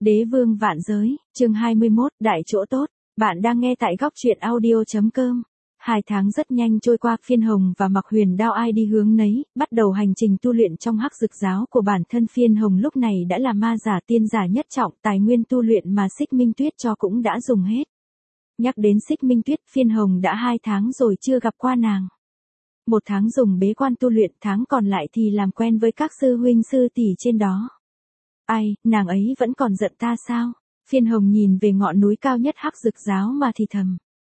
Đế vương vạn giới, chương 21, đại chỗ tốt. Bạn đang nghe tại góc truyện audio.com. 2 tháng rất nhanh trôi qua, Phiên Hồng và Mặc Huyền Đao ai đi hướng nấy, bắt đầu hành trình tu luyện trong Hắc Dực giáo của bản thân. Phiên Hồng lúc này đã là ma giả tiên giả nhất trọng, tài nguyên tu luyện mà Xích Minh Tuyết cho cũng đã dùng hết. Nhắc đến Xích Minh Tuyết, Phiên Hồng đã 2 tháng rồi chưa gặp qua nàng. 1 tháng dùng bế quan tu luyện, tháng còn lại thì làm quen với các sư huynh sư tỷ trên đó. Ai, nàng ấy vẫn còn giận ta sao? Phiên Hồng nhìn về ngọn núi cao nhất Hắc Dực giáo mà thì thầm.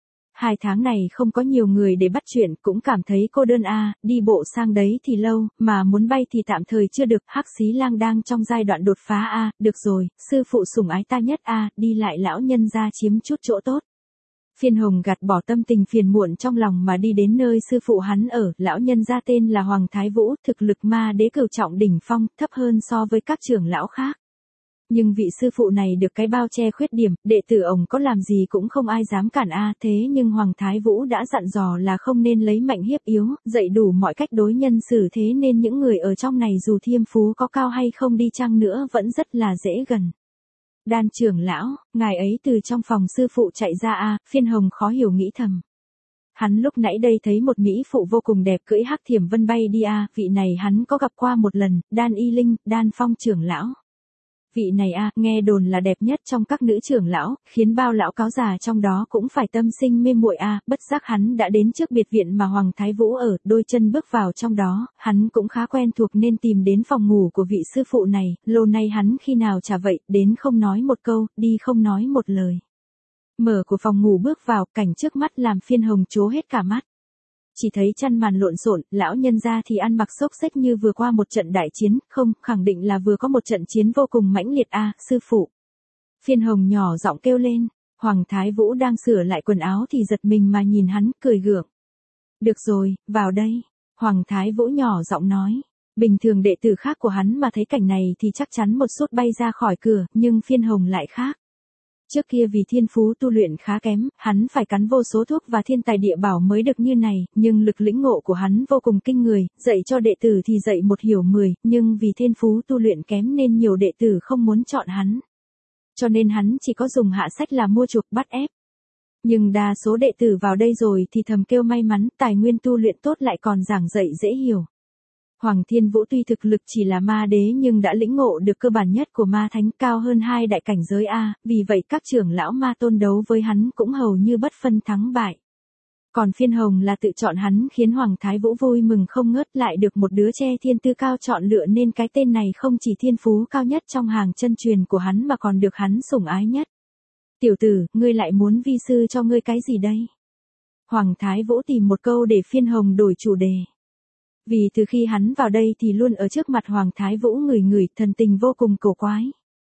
2 tháng này không có nhiều người để bắt chuyện, cũng cảm thấy cô đơn đi bộ sang đấy thì lâu, mà muốn bay thì tạm thời chưa được. Hắc Xí Lang đang trong giai đoạn đột phá được rồi, sư phụ sủng ái ta nhất đi lại lão nhân gia chiếm chút chỗ tốt. Phiên Hồng gạt bỏ tâm tình phiền muộn trong lòng mà đi đến nơi sư phụ hắn ở. Lão nhân gia tên là Hoàng Thái Vũ, thực lực ma đế cửu trọng đỉnh phong, thấp hơn so với các trưởng lão khác. Nhưng vị sư phụ này được cái bao che khuyết điểm, đệ tử ổng có làm gì cũng không ai dám cản thế nhưng Hoàng Thái Vũ đã dặn dò là không nên lấy mạnh hiếp yếu, dạy đủ mọi cách đối nhân xử thế nên những người ở trong này dù thiêm phú có cao hay không đi chăng nữa vẫn rất là dễ gần. Đan trưởng lão, ngài ấy từ trong phòng sư phụ chạy ra Phiên Hồng khó hiểu nghĩ thầm. Hắn lúc nãy đây thấy một mỹ phụ vô cùng đẹp cưỡi hắc thiểm vân bay đi vị này hắn có gặp qua một lần, Đan Y Linh, Đan Phong trưởng lão. Vị này nghe đồn là đẹp nhất trong các nữ trưởng lão, khiến bao lão cáo già trong đó cũng phải tâm sinh mê muội bất giác hắn đã đến trước biệt viện mà Hoàng Thái Vũ ở, đôi chân bước vào trong đó, hắn cũng khá quen thuộc nên tìm đến phòng ngủ của vị sư phụ này, lâu nay hắn khi nào chả vậy, đến không nói một câu, đi không nói một lời. Mở của phòng ngủ bước vào, cảnh trước mắt làm Phiên Hồng trố hết cả mắt. Chỉ thấy chăn màn lộn xộn, lão nhân gia thì ăn mặc xốc xếch như vừa qua một trận đại chiến, không, khẳng định là vừa có một trận chiến vô cùng mãnh liệt sư phụ. Phiên Hồng nhỏ giọng kêu lên, Hoàng Thái Vũ đang sửa lại quần áo thì giật mình mà nhìn hắn, cười gượng. Được rồi, vào đây, Hoàng Thái Vũ nhỏ giọng nói. Bình thường đệ tử khác của hắn mà thấy cảnh này thì chắc chắn một sút bay ra khỏi cửa, nhưng Phiên Hồng lại khác. Trước kia vì thiên phú tu luyện khá kém, hắn phải cắn vô số thuốc và thiên tài địa bảo mới được như này, nhưng lực lĩnh ngộ của hắn vô cùng kinh người, dạy cho đệ tử thì dạy một hiểu 10, nhưng vì thiên phú tu luyện kém nên nhiều đệ tử không muốn chọn hắn. Cho nên hắn chỉ có dùng hạ sách là mua chuộc bắt ép. Nhưng đa số đệ tử vào đây rồi thì thầm kêu may mắn, tài nguyên tu luyện tốt lại còn giảng dạy dễ hiểu. Hoàng Thiên Vũ tuy thực lực chỉ là ma đế nhưng đã lĩnh ngộ được cơ bản nhất của ma thánh, cao hơn 2 đại cảnh giới vì vậy các trưởng lão ma tôn đấu với hắn cũng hầu như bất phân thắng bại. Còn Phiên Hồng là tự chọn hắn khiến Hoàng Thái Vũ vui mừng không ngớt, lại được một đứa che thiên tư cao chọn lựa nên cái tên này không chỉ thiên phú cao nhất trong hàng chân truyền của hắn mà còn được hắn sủng ái nhất. Tiểu tử, ngươi lại muốn vi sư cho ngươi cái gì đây? Hoàng Thái Vũ tìm một câu để Phiên Hồng đổi chủ đề. Vì từ khi hắn vào đây thì luôn ở trước mặt Hoàng Thái Vũ ngửi thần tình vô cùng cổ quái.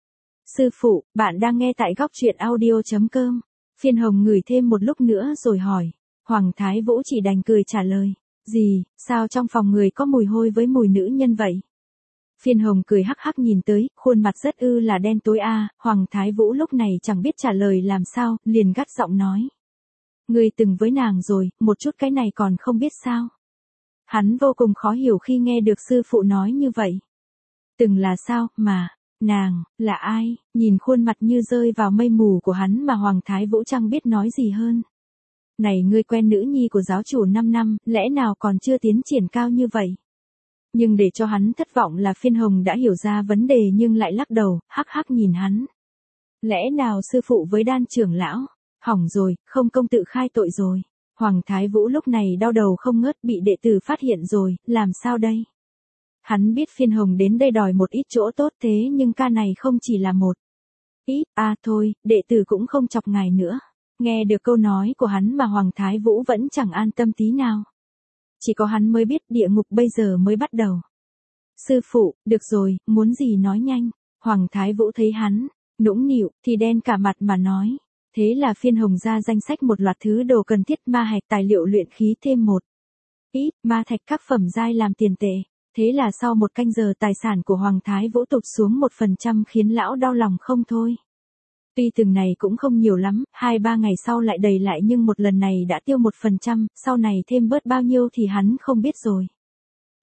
Sư phụ, bạn đang nghe tại góc truyện audio.com. Phiên Hồng ngửi thêm một lúc nữa rồi hỏi. Hoàng Thái Vũ chỉ đành cười trả lời. Gì, sao trong phòng người có mùi hôi với mùi nữ nhân vậy? Phiên Hồng cười hắc hắc nhìn tới, khuôn mặt rất là đen tối Hoàng Thái Vũ lúc này chẳng biết trả lời làm sao, liền gắt giọng nói. Ngươi từng với nàng rồi, một chút cái này còn không biết sao? Hắn vô cùng khó hiểu khi nghe được sư phụ nói như vậy. Từng là sao, mà, nàng, là ai? Nhìn khuôn mặt như rơi vào mây mù của hắn mà Hoàng Thái Vũ chẳng biết nói gì hơn. Này ngươi quen nữ nhi của giáo chủ 5 năm, lẽ nào còn chưa tiến triển cao như vậy? Nhưng để cho hắn thất vọng là Phiên Hồng đã hiểu ra vấn đề nhưng lại lắc đầu, hắc hắc nhìn hắn. Lẽ nào sư phụ với Đan trưởng lão? Hỏng rồi, không công tự khai tội rồi. Hoàng Thái Vũ lúc này đau đầu không ngớt, bị đệ tử phát hiện rồi, làm sao đây? Hắn biết Phiên Hồng đến đây đòi một ít chỗ tốt thế nhưng ca này không chỉ là một ít, thôi, đệ tử cũng không chọc ngài nữa. Nghe được câu nói của hắn mà Hoàng Thái Vũ vẫn chẳng an tâm tí nào. Chỉ có hắn mới biết địa ngục bây giờ mới bắt đầu. Sư phụ, được rồi, muốn gì nói nhanh. Hoàng Thái Vũ thấy hắn nũng nịu thì đen cả mặt mà nói. Thế là Phiên Hồng ra danh sách một loạt thứ đồ cần thiết, ma hạch, tài liệu luyện khí thêm một ít, ma thạch, các phẩm giai làm tiền tệ. Thế là sau 1 canh giờ tài sản của Hoàng Thái Vũ tụt xuống 1% khiến lão đau lòng không thôi. Tuy từng này cũng không nhiều lắm, 2-3 ngày sau lại đầy lại nhưng một lần này đã tiêu 1%, sau này thêm bớt bao nhiêu thì hắn không biết rồi.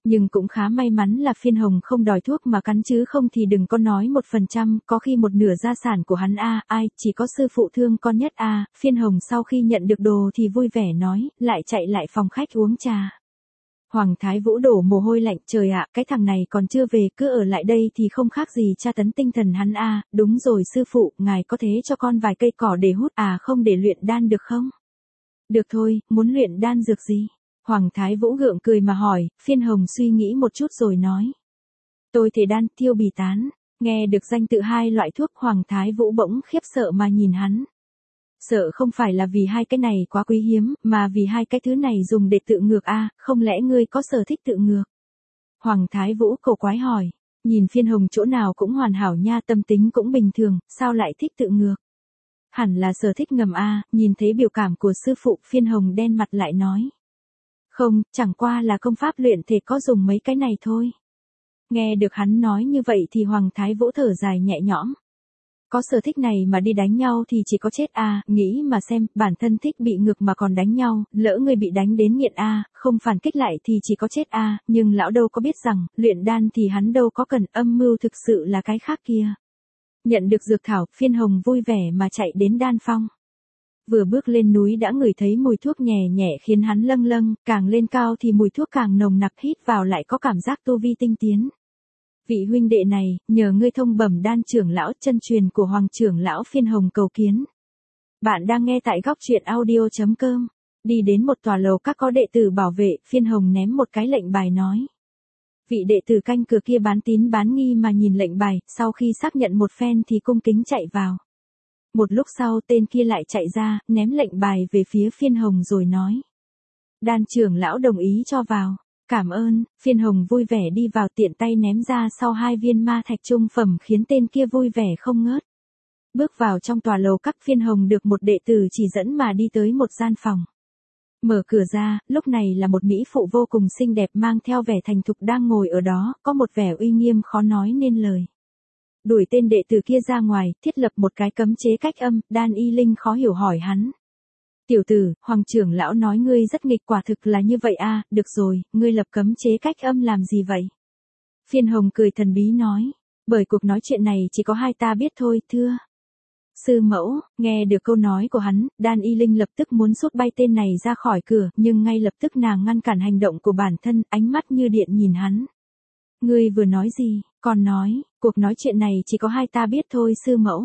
Nhưng cũng khá may mắn là Phiên Hồng không đòi thuốc mà cắn chứ không thì đừng có nói 1%, có khi một nửa gia sản của hắn ai, chỉ có sư phụ thương con nhất Phiên Hồng sau khi nhận được đồ thì vui vẻ nói, lại chạy lại phòng khách uống trà. Hoàng Thái Vũ đổ mồ hôi lạnh, trời ạ, cái thằng này còn chưa về, cứ ở lại đây thì không khác gì tra tấn tinh thần hắn đúng rồi sư phụ, ngài có thế cho con vài cây cỏ để hút không để luyện đan được không? Được thôi, muốn luyện đan dược gì? Hoàng Thái Vũ gượng cười mà hỏi, Phiên Hồng suy nghĩ một chút rồi nói. Tôi thể đan, tiêu bì tán, nghe được danh tự hai loại thuốc Hoàng Thái Vũ bỗng khiếp sợ mà nhìn hắn. Sợ không phải là vì hai cái này quá quý hiếm, mà vì hai cái thứ này dùng để tự ngược không lẽ ngươi có sở thích tự ngược? Hoàng Thái Vũ cổ quái hỏi, nhìn Phiên Hồng chỗ nào cũng hoàn hảo nha, tâm tính cũng bình thường, sao lại thích tự ngược? Hẳn là sở thích ngầm nhìn thấy biểu cảm của sư phụ Phiên Hồng đen mặt lại nói. Không, chẳng qua là công pháp luyện thể có dùng mấy cái này thôi. Nghe được hắn nói như vậy thì Hoàng Thái Vũ thở dài nhẹ nhõm. Có sở thích này mà đi đánh nhau thì chỉ có chết nghĩ mà xem, bản thân thích bị ngược mà còn đánh nhau, lỡ người bị đánh đến nghiện không phản kích lại thì chỉ có chết nhưng lão đâu có biết rằng, luyện đan thì hắn đâu có cần, âm mưu thực sự là cái khác kia. Nhận được dược thảo, Phiên Hồng vui vẻ mà chạy đến đan phong. Vừa bước lên núi đã ngửi thấy mùi thuốc nhẹ nhẹ khiến hắn lâng lâng, càng lên cao thì mùi thuốc càng nồng nặc, hít vào lại có cảm giác tu vi tinh tiến. Vị huynh đệ này, nhờ ngươi thông bẩm đan trưởng lão, chân truyền của Hoàng trưởng lão Phiên Hồng cầu kiến. Bạn đang nghe tại góc truyện audio.com. Đi đến một tòa lầu các có đệ tử bảo vệ, Phiên Hồng ném một cái lệnh bài nói. Vị đệ tử canh cửa kia bán tín bán nghi mà nhìn lệnh bài, sau khi xác nhận một phen thì cung kính chạy vào. Một lúc sau tên kia lại chạy ra, ném lệnh bài về phía Phiên Hồng rồi nói. Đan trưởng lão đồng ý cho vào. Cảm ơn, Phiên Hồng vui vẻ đi vào tiện tay ném ra sau 2 viên ma thạch trung phẩm khiến tên kia vui vẻ không ngớt. Bước vào trong tòa lầu các, Phiên Hồng được một đệ tử chỉ dẫn mà đi tới một gian phòng. Mở cửa ra, lúc này là một mỹ phụ vô cùng xinh đẹp mang theo vẻ thành thục đang ngồi ở đó, có một vẻ uy nghiêm khó nói nên lời. Đuổi tên đệ tử kia ra ngoài, thiết lập một cái cấm chế cách âm, Đan Y Linh khó hiểu hỏi hắn. Tiểu tử, Hoàng trưởng lão nói ngươi rất nghịch, quả thực là như vậy được rồi, ngươi lập cấm chế cách âm làm gì vậy? Phiên Hồng cười thần bí nói, bởi cuộc nói chuyện này chỉ có hai ta biết thôi, thưa. Sư mẫu, nghe được câu nói của hắn, Đan Y Linh lập tức muốn sút bay tên này ra khỏi cửa, nhưng ngay lập tức nàng ngăn cản hành động của bản thân, ánh mắt như điện nhìn hắn. Ngươi vừa nói gì, còn nói, cuộc nói chuyện này chỉ có hai ta biết thôi sư mẫu.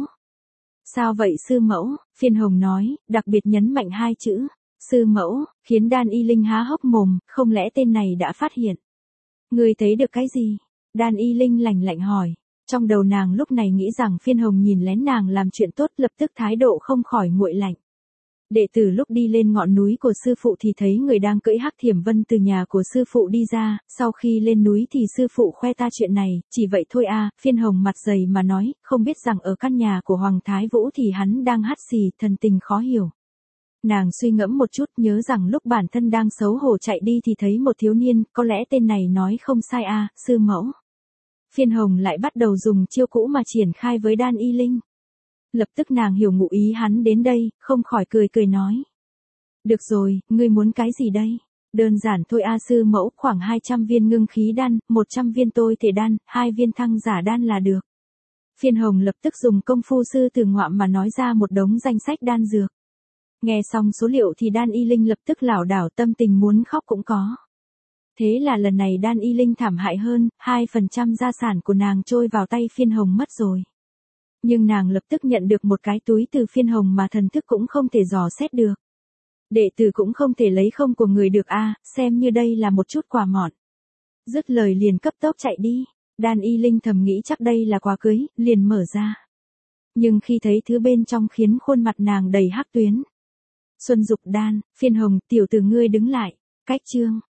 Sao vậy sư mẫu, Phiên Hồng nói, đặc biệt nhấn mạnh hai chữ, sư mẫu, khiến Đan Y Linh há hốc mồm, không lẽ tên này đã phát hiện. Ngươi thấy được cái gì? Đan Y Linh lạnh lạnh hỏi, trong đầu nàng lúc này nghĩ rằng Phiên Hồng nhìn lén nàng làm chuyện tốt, lập tức thái độ không khỏi nguội lạnh. Đệ tử lúc đi lên ngọn núi của sư phụ thì thấy người đang cưỡi Hắc Thiểm Vân từ nhà của sư phụ đi ra, sau khi lên núi thì sư phụ khoe ta chuyện này, chỉ vậy thôi Phiên Hồng mặt dày mà nói, không biết rằng ở căn nhà của Hoàng Thái Vũ thì hắn đang hắt xì, thần tình khó hiểu. Nàng suy ngẫm một chút, nhớ rằng lúc bản thân đang xấu hổ chạy đi thì thấy một thiếu niên, có lẽ tên này nói không sai sư mẫu. Phiên Hồng lại bắt đầu dùng chiêu cũ mà triển khai với Đan Y Linh. Lập tức nàng hiểu ngụ ý hắn đến đây, không khỏi cười cười nói. Được rồi, ngươi muốn cái gì đây? Đơn giản thôi sư mẫu, khoảng 200 viên ngưng khí đan, 100 viên tôi thể đan, 2 viên thăng giả đan là được. Phiên Hồng lập tức dùng công phu sư tử ngoạm mà nói ra một đống danh sách đan dược. Nghe xong số liệu thì Đan Y Linh lập tức lảo đảo, tâm tình muốn khóc cũng có. Thế là lần này Đan Y Linh thảm hại hơn, 2% gia sản của nàng trôi vào tay Phiên Hồng mất rồi. Nhưng nàng lập tức nhận được một cái túi từ Phiên Hồng mà thần thức cũng không thể dò xét được. Đệ tử cũng không thể lấy không của người được xem như đây là một chút quà mọn. Dứt lời liền cấp tốc chạy đi, Đan Y Linh thầm nghĩ chắc đây là quà cưới, liền mở ra. Nhưng khi thấy thứ bên trong khiến khuôn mặt nàng đầy hắc tuyến. Xuân Dục Đan, Phiên Hồng, tiểu tử ngươi đứng lại, cách chương.